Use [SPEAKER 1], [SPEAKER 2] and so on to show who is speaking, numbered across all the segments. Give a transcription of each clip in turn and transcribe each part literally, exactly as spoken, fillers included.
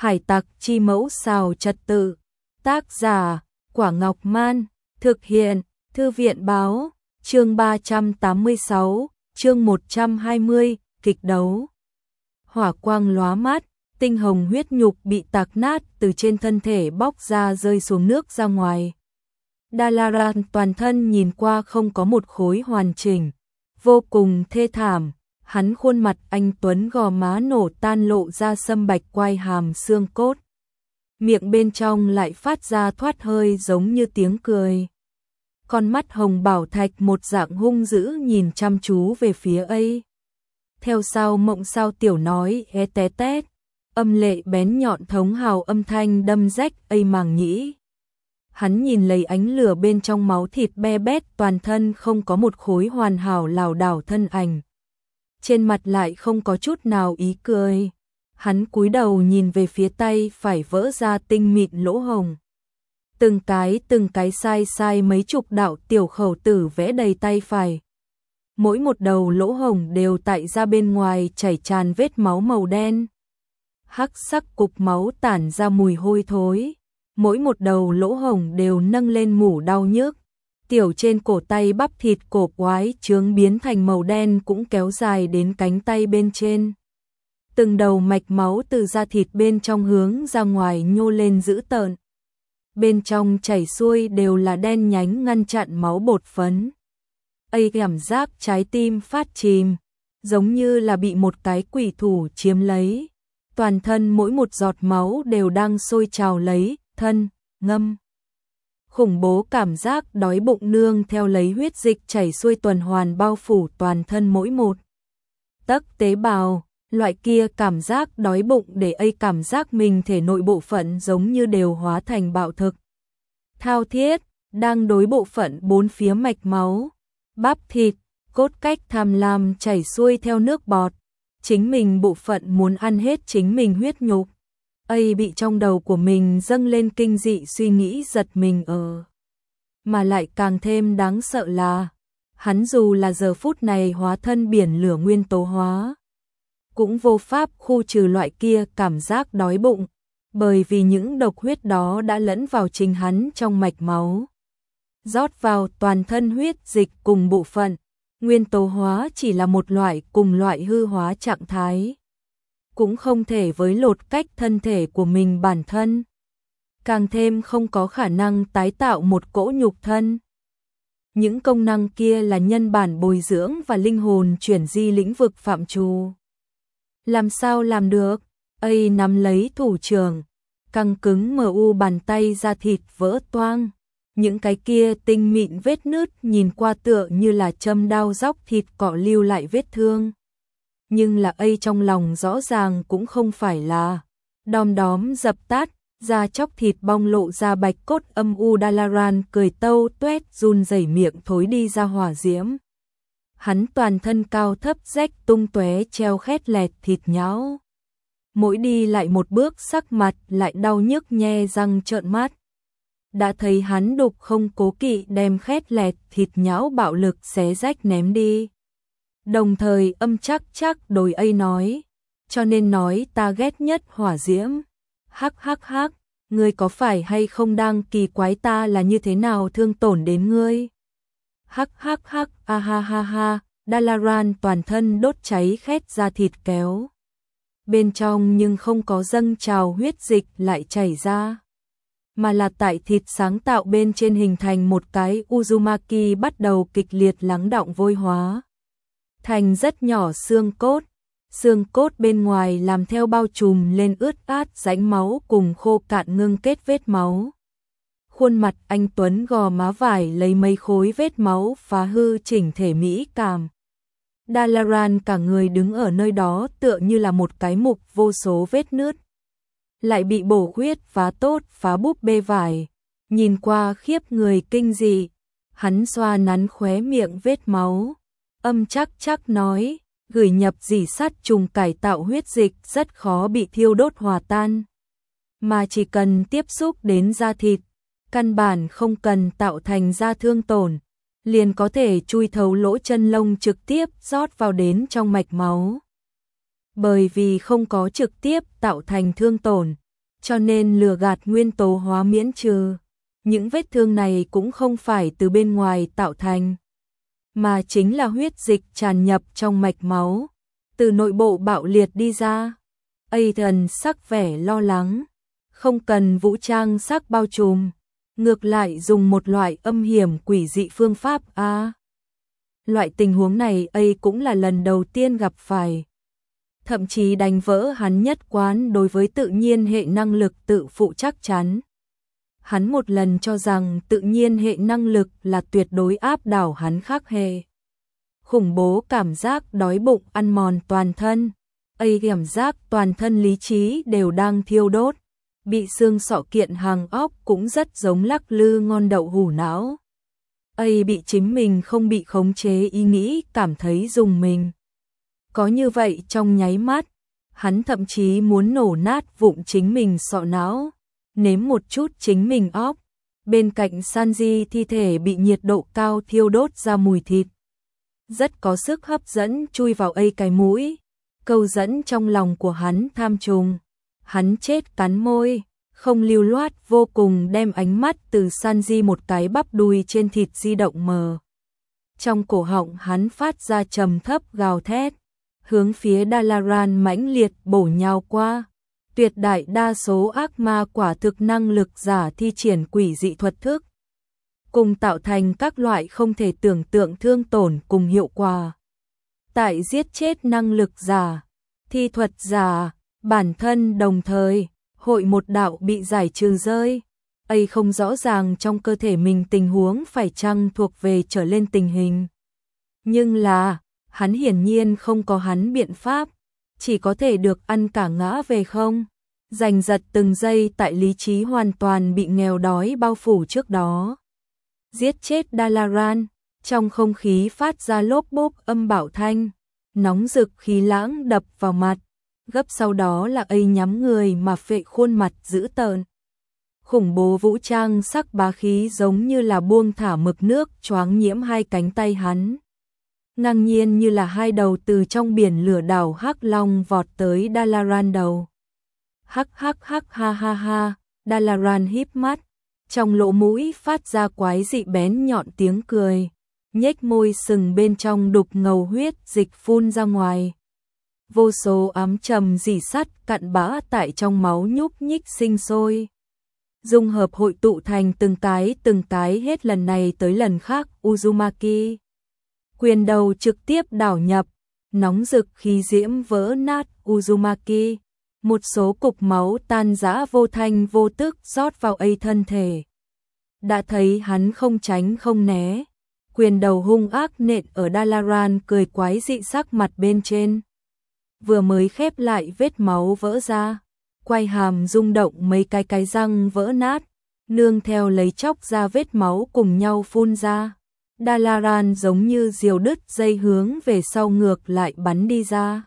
[SPEAKER 1] Hải tặc chi mẫu xào trật tự. Tác giả Quả Ngọc Man. Thực hiện Thư viện báo. Chương ba trăm tám mươi sáu, chương một trăm hai mươi, kịch đấu. Hỏa quang lóa mắt, tinh hồng huyết nhục bị tạc nát từ trên thân thể bóc ra rơi xuống nước ra ngoài. Dalaran toàn thân nhìn qua không có một khối hoàn chỉnh, vô cùng thê thảm. Hắn khuôn mặt anh tuấn gò má nổ tan lộ ra sâm bạch quai hàm xương cốt. Miệng bên trong lại phát ra thoát hơi giống như tiếng cười. Con mắt hồng bảo thạch một dạng hung dữ nhìn chăm chú về phía ấy. Theo sau mộng sao tiểu nói é té tét, âm lệ bén nhọn thống hào âm thanh đâm rách ấy màng nhĩ. Hắn nhìn lấy ánh lửa bên trong máu thịt be bét, toàn thân không có một khối hoàn hảo lảo đảo thân ảnh. Trên mặt lại không có chút nào ý cười. Hắn cúi đầu nhìn về phía tay phải vỡ ra tinh mịn lỗ hồng. Từng cái từng cái sai sai mấy chục đạo tiểu khẩu tử vẽ đầy tay phải. Mỗi một đầu lỗ hồng đều tại ra bên ngoài chảy tràn vết máu màu đen. Hắc sắc cục máu tản ra mùi hôi thối. Mỗi một đầu lỗ hồng đều nâng lên mủ đau nhức. Tiểu trên cổ tay bắp thịt cổ quái chướng biến thành màu đen cũng kéo dài đến cánh tay bên trên. Từng đầu mạch máu từ da thịt bên trong hướng ra ngoài nhô lên dữ tợn. Bên trong chảy xuôi đều là đen nhánh ngăn chặn máu bột phấn. Ây cảm giác trái tim phát chìm, giống như là bị một cái quỷ thủ chiếm lấy. Toàn thân mỗi một giọt máu đều đang sôi trào lấy, thân, ngâm. Khủng bố cảm giác đói bụng nương theo lấy huyết dịch chảy xuôi tuần hoàn bao phủ toàn thân mỗi một tấc tế bào. Loại kia cảm giác đói bụng để ấy cảm giác mình thể nội bộ phận giống như đều hóa thành bạo thực. Thao thiết, đang đối bộ phận bốn phía mạch máu, bắp thịt, cốt cách tham lam chảy xuôi theo nước bọt. Chính mình bộ phận muốn ăn hết chính mình huyết nhục. Ấy bị trong đầu của mình dâng lên kinh dị suy nghĩ giật mình ở. Mà lại càng thêm đáng sợ là, hắn dù là giờ phút này hóa thân biển lửa nguyên tố hóa, cũng vô pháp khu trừ loại kia cảm giác đói bụng, bởi vì những độc huyết đó đã lẫn vào chính hắn trong mạch máu. Rót vào toàn thân huyết dịch cùng bộ phận, nguyên tố hóa chỉ là một loại cùng loại hư hóa trạng thái. Cũng không thể với lột cách thân thể của mình bản thân. Càng thêm không có khả năng tái tạo một cỗ nhục thân. Những công năng kia là nhân bản bồi dưỡng và linh hồn chuyển di lĩnh vực phạm trù. Làm sao làm được? Ấy nắm lấy thủ trưởng, căng cứng mờ u bàn tay ra thịt vỡ toang. Những cái kia tinh mịn vết nứt nhìn qua tựa như là châm đao róc thịt cọ lưu lại vết thương. Nhưng là ấy trong lòng rõ ràng cũng không phải là đom đóm dập tắt, da chóc thịt bong lộ ra bạch cốt âm u. Dalaran cười tâu tuét run rẩy miệng thối đi ra hỏa diễm. Hắn toàn thân cao thấp rách tung tóe treo khét lẹt thịt nhão. Mỗi đi lại một bước sắc mặt lại đau nhức nhe răng trợn mắt. Đã thấy hắn đục không cố kỵ đem khét lẹt thịt nhão bạo lực xé rách ném đi. Đồng thời âm chắc chắc đồi ấy nói, cho nên nói ta ghét nhất hỏa diễm. Hắc hắc hắc, ngươi có phải hay không đang kỳ quái ta là như thế nào thương tổn đến ngươi? Hắc hắc hắc, a ha ha ha. Dalaran toàn thân đốt cháy khét ra thịt kéo. Bên trong nhưng không có dâng trào huyết dịch lại chảy ra, mà là tại thịt sáng tạo bên trên hình thành một cái Uzumaki bắt đầu kịch liệt lắng đọng vôi hóa. Thành rất nhỏ xương cốt, xương cốt bên ngoài làm theo bao trùm lên ướt át rãnh máu cùng khô cạn ngưng kết vết máu. Khuôn mặt anh tuấn gò má vải lấy mấy khối vết máu phá hư chỉnh thể mỹ cảm. Dalaran cả người đứng ở nơi đó tựa như là một cái mục vô số vết nứt. Lại bị bổ huyết phá tốt phá búp bê vải. Nhìn qua khiếp người kinh dị. Hắn xoa nắn khóe miệng vết máu. Âm chắc chắc nói, gửi nhập dỉ sắt trùng cải tạo huyết dịch rất khó bị thiêu đốt hòa tan. Mà chỉ cần tiếp xúc đến da thịt, căn bản không cần tạo thành da thương tổn, liền có thể chui thấu lỗ chân lông trực tiếp rót vào đến trong mạch máu. Bởi vì không có trực tiếp tạo thành thương tổn, cho nên lừa gạt nguyên tố hóa miễn trừ. Những vết thương này cũng không phải từ bên ngoài tạo thành, mà chính là huyết dịch tràn nhập trong mạch máu, từ nội bộ bạo liệt đi ra. Ethan sắc vẻ lo lắng, không cần vũ trang sắc bao trùm, ngược lại dùng một loại âm hiểm quỷ dị phương pháp a. À, loại tình huống này ấy cũng là lần đầu tiên gặp phải. Thậm chí đánh vỡ hắn nhất quán đối với tự nhiên hệ năng lực tự phụ chắc chắn. Hắn một lần cho rằng tự nhiên hệ năng lực là tuyệt đối áp đảo hắn khác hệ. Khủng bố cảm giác đói bụng ăn mòn toàn thân, ấy cảm giác toàn thân lý trí đều đang thiêu đốt, bị xương sọ kiện hàng óc cũng rất giống lắc lư ngon đậu hủ não. ấy bị chính mình không bị khống chế ý nghĩ cảm thấy rùng mình. Có như vậy trong nháy mắt, hắn thậm chí muốn nổ nát vụn chính mình sọ não, nếm một chút chính mình óc. Bên cạnh Sanji thi thể bị nhiệt độ cao thiêu đốt ra mùi thịt, rất có sức hấp dẫn chui vào ấy cái mũi, câu dẫn trong lòng của hắn tham trùng. Hắn chết cắn môi, không lưu loát vô cùng đem ánh mắt từ Sanji một cái bắp đùi trên thịt di động mờ. Trong cổ họng hắn phát ra trầm thấp gào thét, hướng phía Dalaran mãnh liệt bổ nhào qua. Tuyệt đại đa số ác ma quả thực năng lực giả thi triển quỷ dị thuật thức, cùng tạo thành các loại không thể tưởng tượng thương tổn cùng hiệu quả. Tại giết chết năng lực giả, thi thuật giả, bản thân đồng thời, hội một đạo bị giải trừ rơi. ấy không rõ ràng trong cơ thể mình tình huống phải chăng thuộc về trở lên tình hình. Nhưng là, hắn hiển nhiên không có hắn biện pháp, chỉ có thể được ăn cả ngã về không. Giành giật từng giây tại lý trí hoàn toàn bị nghèo đói bao phủ trước đó. Giết chết Dalaran, trong không khí phát ra lốp bốp âm bạo thanh, nóng rực khí lãng đập vào mặt, gấp sau đó là ấy nhắm người mà phệ khuôn mặt dữ tợn. Khủng bố vũ trang sắc bá khí giống như là buông thả mực nước choáng nhiễm hai cánh tay hắn. Ngang nhiên như là hai đầu từ trong biển lửa đảo hắc long vọt tới Dalaran đầu. Hắc hắc hắc ha ha ha, Dalaran híp mắt, trong lỗ mũi phát ra quái dị bén nhọn tiếng cười, nhếch môi sừng bên trong đục ngầu huyết dịch phun ra ngoài. Vô số ám trầm rỉ sắt cặn bã tại trong máu nhúc nhích sinh sôi, dung hợp hội tụ thành từng cái từng cái hết lần này tới lần khác. Uzumaki quyền đầu trực tiếp đảo nhập, nóng rực khí diễm vỡ nát Uzumaki. Một số cục máu tan rã vô thanh vô tức rót vào ấy thân thể. Đã thấy hắn không tránh không né, quyền đầu hung ác nện ở Dalaran cười quái dị sắc mặt bên trên. Vừa mới khép lại vết máu vỡ ra, quay hàm rung động mấy cái cái răng vỡ nát, nương theo lấy chóc ra vết máu cùng nhau phun ra. Dalaran giống như diều đứt dây hướng về sau ngược lại bắn đi ra.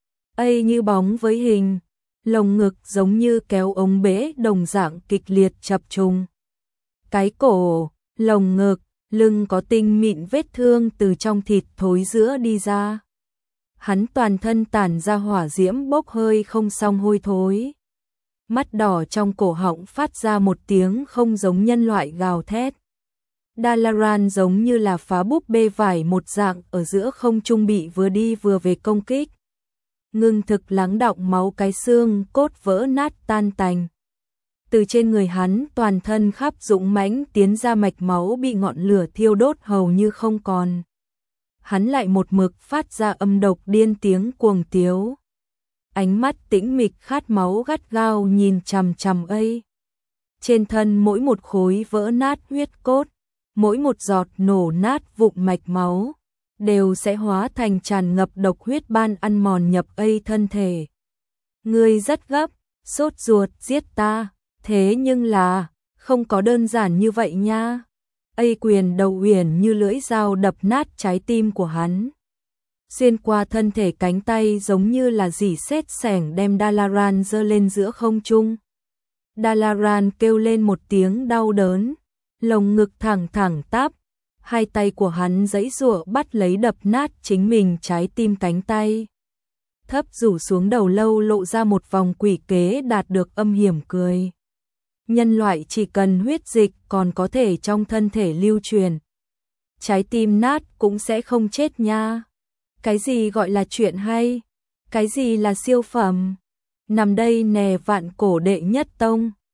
[SPEAKER 1] ấy như bóng với hình, lồng ngực giống như kéo ống bể đồng dạng kịch liệt chập trùng. Cái cổ, lồng ngực, lưng có tinh mịn vết thương từ trong thịt thối giữa đi ra. Hắn toàn thân tản ra hỏa diễm bốc hơi không xong hôi thối. Mắt đỏ trong cổ họng phát ra một tiếng không giống nhân loại gào thét. Dalaran giống như là phá búp bê vải một dạng ở giữa không trung bị vừa đi vừa về công kích. Ngưng thực lắng đọng máu cái xương cốt vỡ nát tan tành. Từ trên người hắn toàn thân khắp dũng mãnh tiến ra mạch máu bị ngọn lửa thiêu đốt hầu như không còn. Hắn lại một mực phát ra âm độc điên tiếng cuồng tiếu. Ánh mắt tĩnh mịch khát máu gắt gao nhìn chằm chằm ấy. Trên thân mỗi một khối vỡ nát huyết cốt, mỗi một giọt nổ nát vụn mạch máu, đều sẽ hóa thành tràn ngập độc huyết ban ăn mòn nhập ấy thân thể. Ngươi rất gấp, sốt ruột giết ta, thế nhưng là, không có đơn giản như vậy nha. ấy quyền đầu uyển như lưỡi dao đập nát trái tim của hắn. Xuyên qua thân thể cánh tay giống như là rỉ sét sẻng đem Dalaran giơ lên giữa không trung. Dalaran kêu lên một tiếng đau đớn, lồng ngực thẳng thẳng tắp. Hai tay của hắn giãy giụa bắt lấy đập nát chính mình trái tim cánh tay. thấp rủ xuống đầu lâu lộ ra một vòng quỷ kế đạt được âm hiểm cười. Nhân loại chỉ cần huyết dịch còn có thể trong thân thể lưu truyền. Trái tim nát cũng sẽ không chết nha. Cái gì gọi là chuyện hay? Cái gì là siêu phẩm? Nằm đây nè vạn cổ đệ nhất tông.